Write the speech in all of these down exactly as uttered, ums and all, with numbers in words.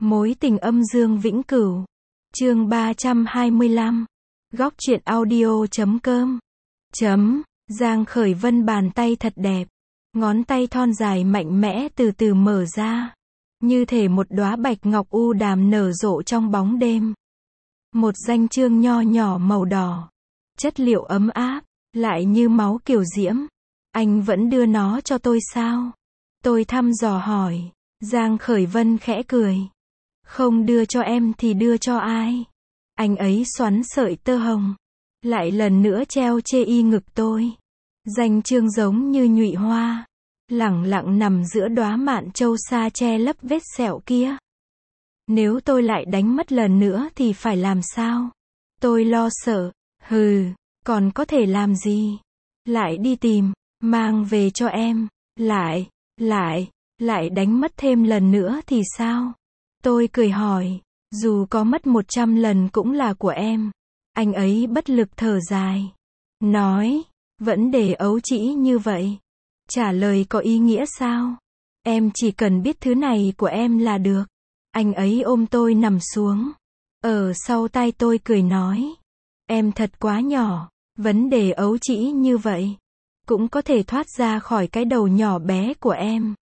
Mối tình âm dương vĩnh cửu. Chương ba trăm hai mươi lăm. Góc truyện audio chấm com. Chấm. Giang Khởi Vân bàn tay thật đẹp. Ngón tay thon dài mạnh mẽ từ từ mở ra. Như thể một đóa bạch ngọc u đàm nở rộ trong bóng đêm. Một danh chương nho nhỏ màu đỏ. Chất liệu ấm áp, lại như máu kiều diễm. Anh vẫn đưa nó cho tôi sao? Tôi thăm dò hỏi. Giang Khởi Vân khẽ cười. Không đưa cho em thì đưa cho ai? Anh ấy xoắn sợi tơ hồng. Lại lần nữa treo chê y ngực tôi. Danh chương giống như nhụy hoa. Lẳng lặng nằm giữa đóa mạn châu sa che lấp vết sẹo kia. Nếu tôi lại đánh mất lần nữa thì phải làm sao? Tôi lo sợ. Hừ, còn có thể làm gì? Lại đi tìm, mang về cho em. Lại, lại, lại đánh mất thêm lần nữa thì sao? Tôi cười hỏi, dù có mất một trăm lần cũng là của em. Anh ấy bất lực thở dài. Nói, vẫn để ấu trĩ như vậy. Trả lời có ý nghĩa sao? Em chỉ cần biết thứ này của em là được. Anh ấy ôm tôi nằm xuống. Ở sau tai tôi cười nói. Em thật quá nhỏ. Vấn đề ấu trĩ như vậy. Cũng có thể thoát ra khỏi cái đầu nhỏ bé của em.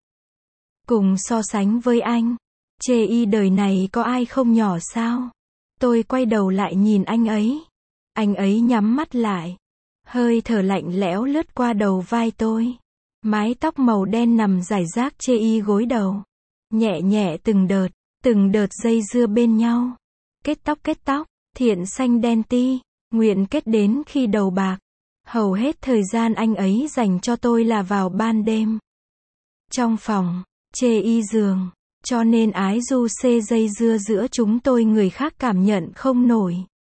Cùng so sánh với anh. Chê y đời này có ai không nhỏ sao? Tôi quay đầu lại nhìn anh ấy. Anh ấy nhắm mắt lại. Hơi thở lạnh lẽo lướt qua đầu vai tôi. Mái tóc màu đen nằm rải rác chê y gối đầu. Nhẹ nhẹ từng đợt, từng đợt dây dưa bên nhau. Kết tóc kết tóc, thiện xanh đen ti, nguyện kết đến khi đầu bạc. Hầu hết thời gian anh ấy dành cho tôi là vào ban đêm. Trong phòng, chê y giường. Cho nên ái du xê dây dưa giữa chúng tôi người khác cảm nhận không nổi.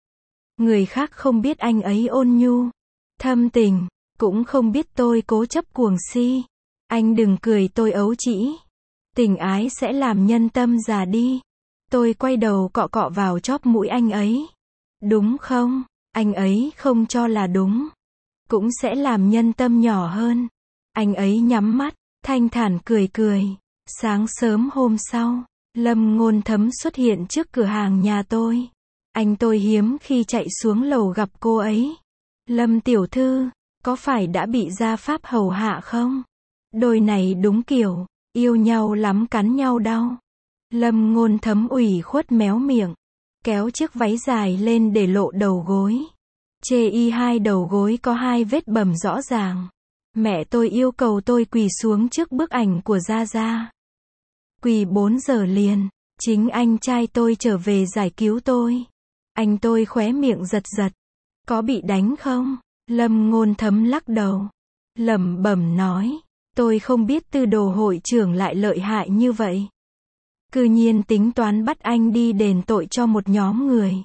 Người khác không biết anh ấy ôn nhu, thâm tình, cũng không biết tôi cố chấp cuồng si. Anh đừng cười tôi ấu trĩ. Tình ái sẽ làm nhân tâm già đi. Tôi quay đầu cọ cọ vào chóp mũi anh ấy. Đúng không? Anh ấy không cho là đúng. Cũng sẽ làm nhân tâm nhỏ hơn. Anh ấy nhắm mắt, thanh thản cười cười. Sáng sớm hôm sau, Lâm Ngôn Thấm xuất hiện trước cửa hàng nhà tôi. Anh tôi hiếm khi chạy xuống lầu gặp cô ấy. Lâm tiểu thư, có phải đã bị gia pháp hầu hạ không? Đôi này đúng kiểu, yêu nhau lắm cắn nhau đau. Lâm Ngôn Thấm ủy khuất méo miệng, kéo chiếc váy dài lên để lộ đầu gối. Chê y hai đầu gối có hai vết bầm rõ ràng. Mẹ tôi yêu cầu tôi quỳ xuống trước bức ảnh của Gia Gia. Quỳ bốn giờ liền, chính anh trai tôi trở về giải cứu tôi. Anh tôi khóe miệng giật giật. Có bị đánh không? Lâm Ngôn Thấm lắc đầu. Lẩm bẩm nói. Tôi không biết Tư Đồ hội trưởng lại lợi hại như vậy. Cư nhiên tính toán bắt anh đi đền tội cho một nhóm người.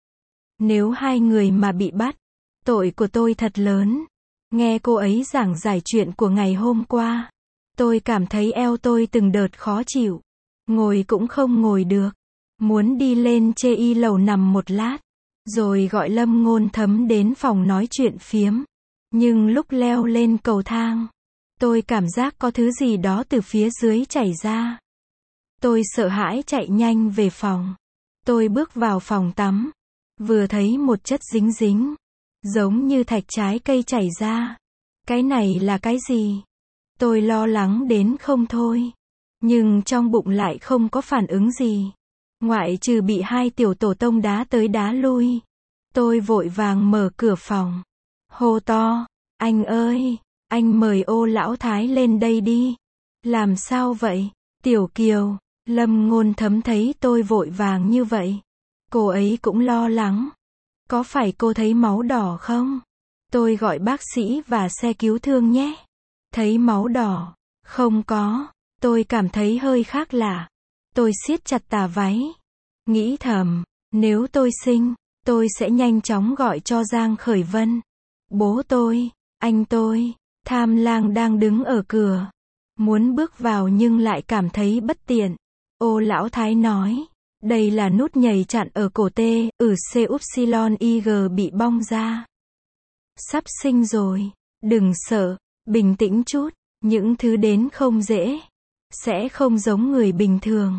Nếu hai người mà bị bắt, tội của tôi thật lớn. Nghe cô ấy giảng giải chuyện của ngày hôm qua. Tôi cảm thấy eo tôi từng đợt khó chịu. Ngồi cũng không ngồi được. Muốn đi lên chê y lầu nằm một lát. Rồi gọi Lâm Ngôn Thấm đến phòng nói chuyện phiếm. Nhưng lúc leo lên cầu thang, tôi cảm giác có thứ gì đó từ phía dưới chảy ra. Tôi sợ hãi chạy nhanh về phòng. Tôi bước vào phòng tắm. Vừa thấy một chất dính dính. Giống như thạch trái cây chảy ra. Cái này là cái gì? Tôi lo lắng đến không thôi. Nhưng trong bụng lại không có phản ứng gì. Ngoại trừ bị hai tiểu tổ tông đá tới đá lui. Tôi vội vàng mở cửa phòng. Hô to. Anh ơi, anh mời Ô lão thái lên đây đi. Làm sao vậy? Tiểu Kiều. Lâm Ngôn Thấm thấy tôi vội vàng như vậy. Cô ấy cũng lo lắng. Có phải cô thấy máu đỏ không? Tôi gọi bác sĩ và xe cứu thương nhé. Thấy máu đỏ? Không có. Tôi cảm thấy hơi khác lạ. Tôi siết chặt tà váy. Nghĩ thầm, nếu tôi sinh, tôi sẽ nhanh chóng gọi cho Giang Khởi Vân. Bố tôi, anh tôi, Tham Lang đang đứng ở cửa. Muốn bước vào nhưng lại cảm thấy bất tiện. Ô lão thái nói, đây là nút nhầy chặn ở cổ T, ừ C upsilon I G bị bong ra. Sắp sinh rồi, đừng sợ, bình tĩnh chút, những thứ đến không dễ. Sẽ không giống người bình thường.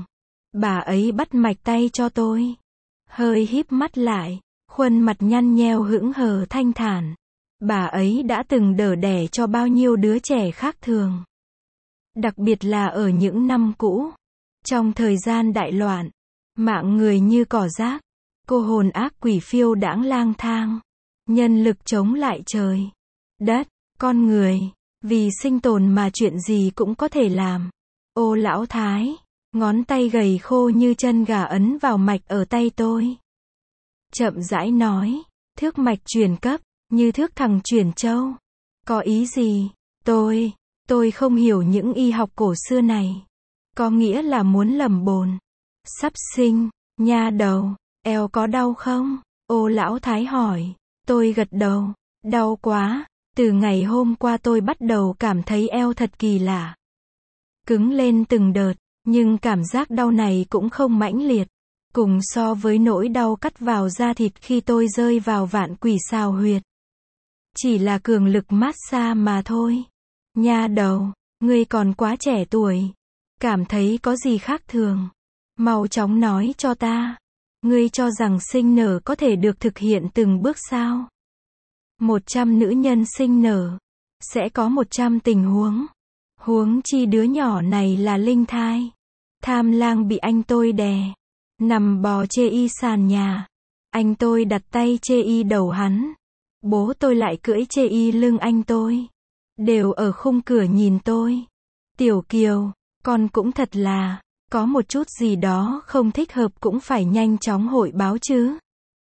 Bà ấy bắt mạch tay cho tôi. Hơi híp mắt lại, khuôn mặt nhăn nheo hững hờ thanh thản. Bà ấy đã từng đỡ đẻ cho bao nhiêu đứa trẻ khác thường. Đặc biệt là ở những năm cũ. Trong thời gian đại loạn, mạng người như cỏ rác, cô hồn ác quỷ phiêu đãng lang thang. Nhân lực chống lại trời, đất, con người. Vì sinh tồn mà chuyện gì cũng có thể làm. Ô lão thái, ngón tay gầy khô như chân gà ấn vào mạch ở tay tôi. Chậm rãi nói, thước mạch truyền cấp, như thước thằng truyền châu. Có ý gì? Tôi, tôi không hiểu những y học cổ xưa này. Có nghĩa là muốn lầm bồn. Sắp sinh, nha đầu, eo có đau không? Ô lão thái hỏi. Tôi gật đầu, đau quá. Từ ngày hôm qua tôi bắt đầu cảm thấy eo thật kỳ lạ. Cứng lên từng đợt, nhưng cảm giác đau này cũng không mãnh liệt. Cùng so với nỗi đau cắt vào da thịt khi tôi rơi vào vạn quỷ xào huyệt. Chỉ là cường lực massage mà thôi. Nha đầu, ngươi còn quá trẻ tuổi. Cảm thấy có gì khác thường. Mau chóng nói cho ta. Ngươi cho rằng sinh nở có thể được thực hiện từng bước sao? Một trăm nữ nhân sinh nở. Sẽ có một trăm tình huống. Huống chi đứa nhỏ này là linh thai. Tham lang bị anh tôi đè. Nằm bò chê y sàn nhà. Anh tôi đặt tay chê y đầu hắn. Bố tôi lại cưỡi chê y lưng anh tôi. Đều ở khung cửa nhìn tôi. Tiểu Kiều, con cũng thật là, có một chút gì đó không thích hợp cũng phải nhanh chóng hội báo chứ.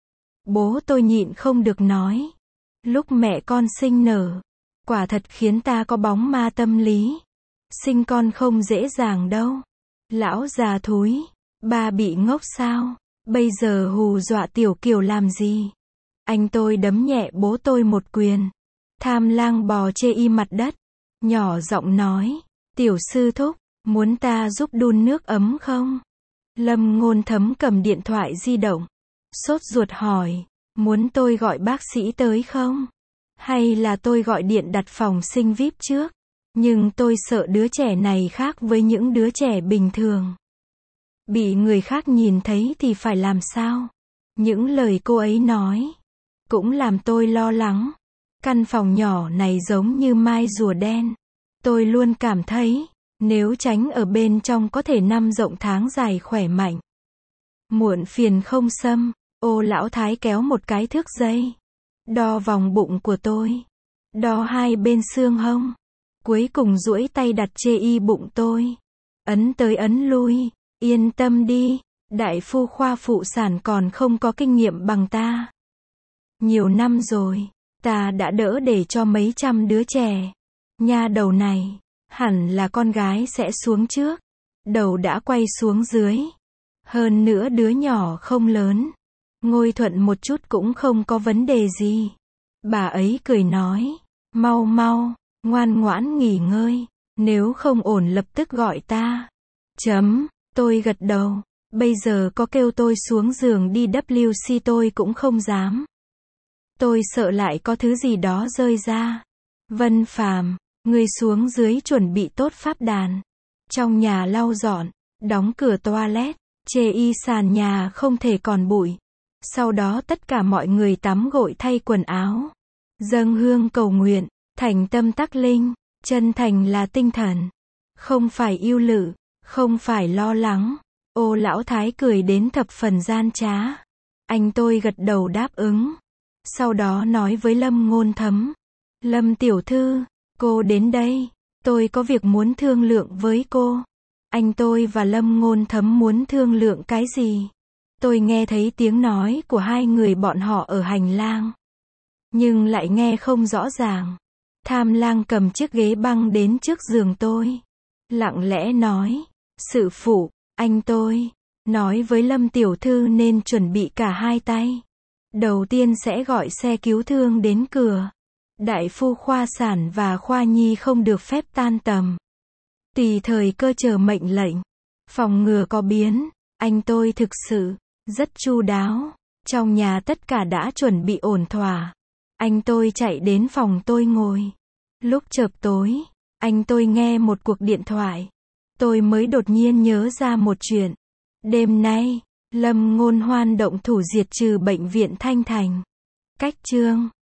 Bố tôi nhịn không được nói. Lúc mẹ con sinh nở, quả thật khiến ta có bóng ma tâm lý. Sinh con không dễ dàng đâu. Lão già thúi, ba bị ngốc sao? Bây giờ hù dọa Tiểu Kiều làm gì? Anh tôi đấm nhẹ bố tôi một quyền. Tham lang bò chê y mặt đất. Nhỏ giọng nói. Tiểu sư thúc, muốn ta giúp đun nước ấm không? Lâm Ngôn Thấm cầm điện thoại di động. Sốt ruột hỏi. Muốn tôi gọi bác sĩ tới không? Hay là tôi gọi điện đặt phòng sinh vi ai pi trước? Nhưng tôi sợ đứa trẻ này khác với những đứa trẻ bình thường. Bị người khác nhìn thấy thì phải làm sao? Những lời cô ấy nói cũng làm tôi lo lắng. Căn phòng nhỏ này giống như mai rùa đen. Tôi luôn cảm thấy, nếu tránh ở bên trong có thể năm rộng tháng dài khỏe mạnh. Muộn phiền không xâm, ô lão thái kéo một cái thước dây. Đo vòng bụng của tôi. Đo hai bên xương hông. Cuối cùng duỗi tay đặt chê y bụng tôi. Ấn tới ấn lui, yên tâm đi, đại phu khoa phụ sản còn không có kinh nghiệm bằng ta. Nhiều năm rồi, ta đã đỡ để cho mấy trăm đứa trẻ. Nha đầu này, hẳn là con gái sẽ xuống trước. Đầu đã quay xuống dưới. Hơn nữa đứa nhỏ không lớn. Ngôi thuận một chút cũng không có vấn đề gì. Bà ấy cười nói, mau mau, ngoan ngoãn nghỉ ngơi. Nếu không ổn lập tức gọi ta. Chấm, tôi gật đầu. Bây giờ có kêu tôi xuống giường đi vê kép xê tôi cũng không dám. Tôi sợ lại có thứ gì đó rơi ra. Vân Phàm, ngươi xuống dưới chuẩn bị tốt pháp đàn. Trong nhà lau dọn, đóng cửa toilet, chê y sàn nhà không thể còn bụi. Sau đó tất cả mọi người tắm gội thay quần áo. Dâng hương cầu nguyện, thành tâm tắc linh, chân thành là tinh thần. Không phải ưu lự, không phải lo lắng. Ô lão thái cười đến thập phần gian trá. Anh tôi gật đầu đáp ứng. Sau đó nói với Lâm Ngôn Thấm. Lâm tiểu thư, cô đến đây. Tôi có việc muốn thương lượng với cô. Anh tôi và Lâm Ngôn Thấm muốn thương lượng cái gì? Tôi nghe thấy tiếng nói của hai người bọn họ ở hành lang. Nhưng lại nghe không rõ ràng. Tham lang cầm chiếc ghế băng đến trước giường tôi. Lặng lẽ nói. Sự phụ, anh tôi. Nói với Lâm tiểu thư nên chuẩn bị cả hai tay. Đầu tiên sẽ gọi xe cứu thương đến cửa. Đại phu khoa sản và khoa nhi không được phép tan tầm. Tùy thời cơ chờ mệnh lệnh. Phòng ngừa có biến. Anh tôi thực sự rất chu đáo. Trong nhà tất cả đã chuẩn bị ổn thỏa. Anh tôi chạy đến phòng tôi ngồi. Lúc chợp tối, anh tôi nghe một cuộc điện thoại. Tôi mới đột nhiên nhớ ra một chuyện. Đêm nay, Lâm Ngôn Hoan động thủ diệt trừ bệnh viện Thanh Thành. Cách chương